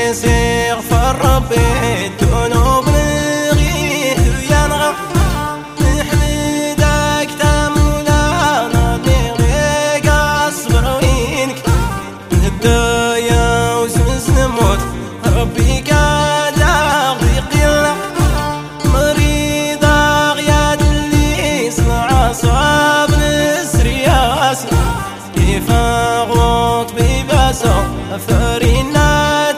يغفر ربي الذنوب نغيه وينغى نحمدك تمولانا نغيك اصبر وينك نبدايا وزمز نموت ربي كادا ضيقنا مريضة غياد اللي صنع صاب نسرياس كيف غوط بباسو فرينا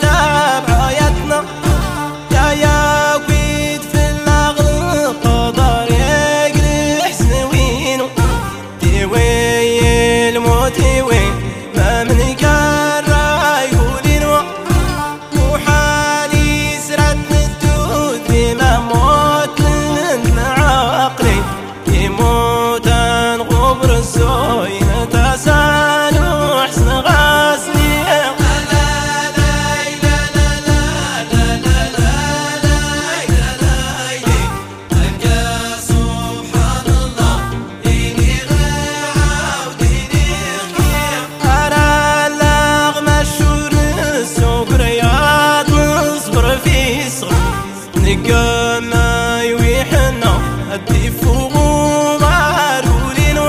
نقاما يويحنا الدفو مارولين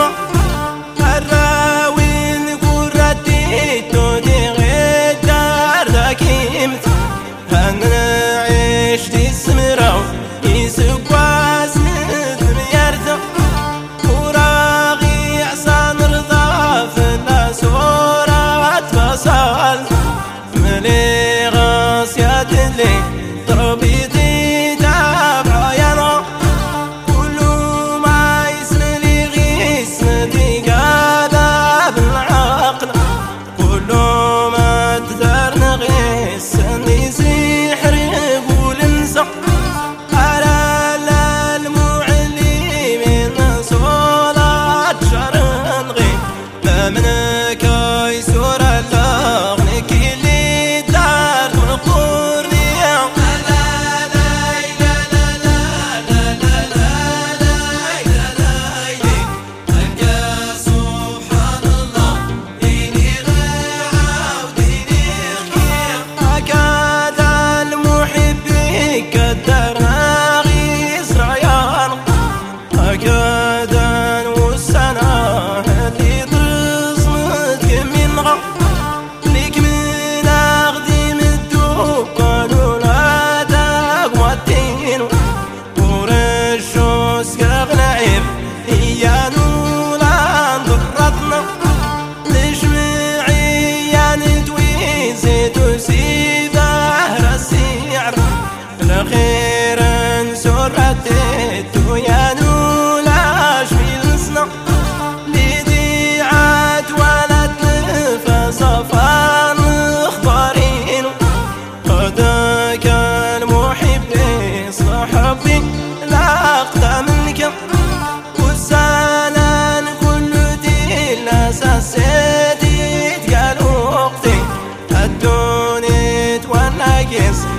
الراوين قراتي تودي غير دار ذاكيمت هنعيش دي السمراو يسقواز ندم يرثى وراغي عصا نرضى في الأسورة تفصل ملي غاسيات اللي ضربيتي خيرا سرتت ويا نولاش في الصنا لذيعات ولد نفس صفان اخبارين هذاك المحب صاحبي لا اقدم منك والسنان كل دي الاساسات قالوا وقتي الدنيا والناقص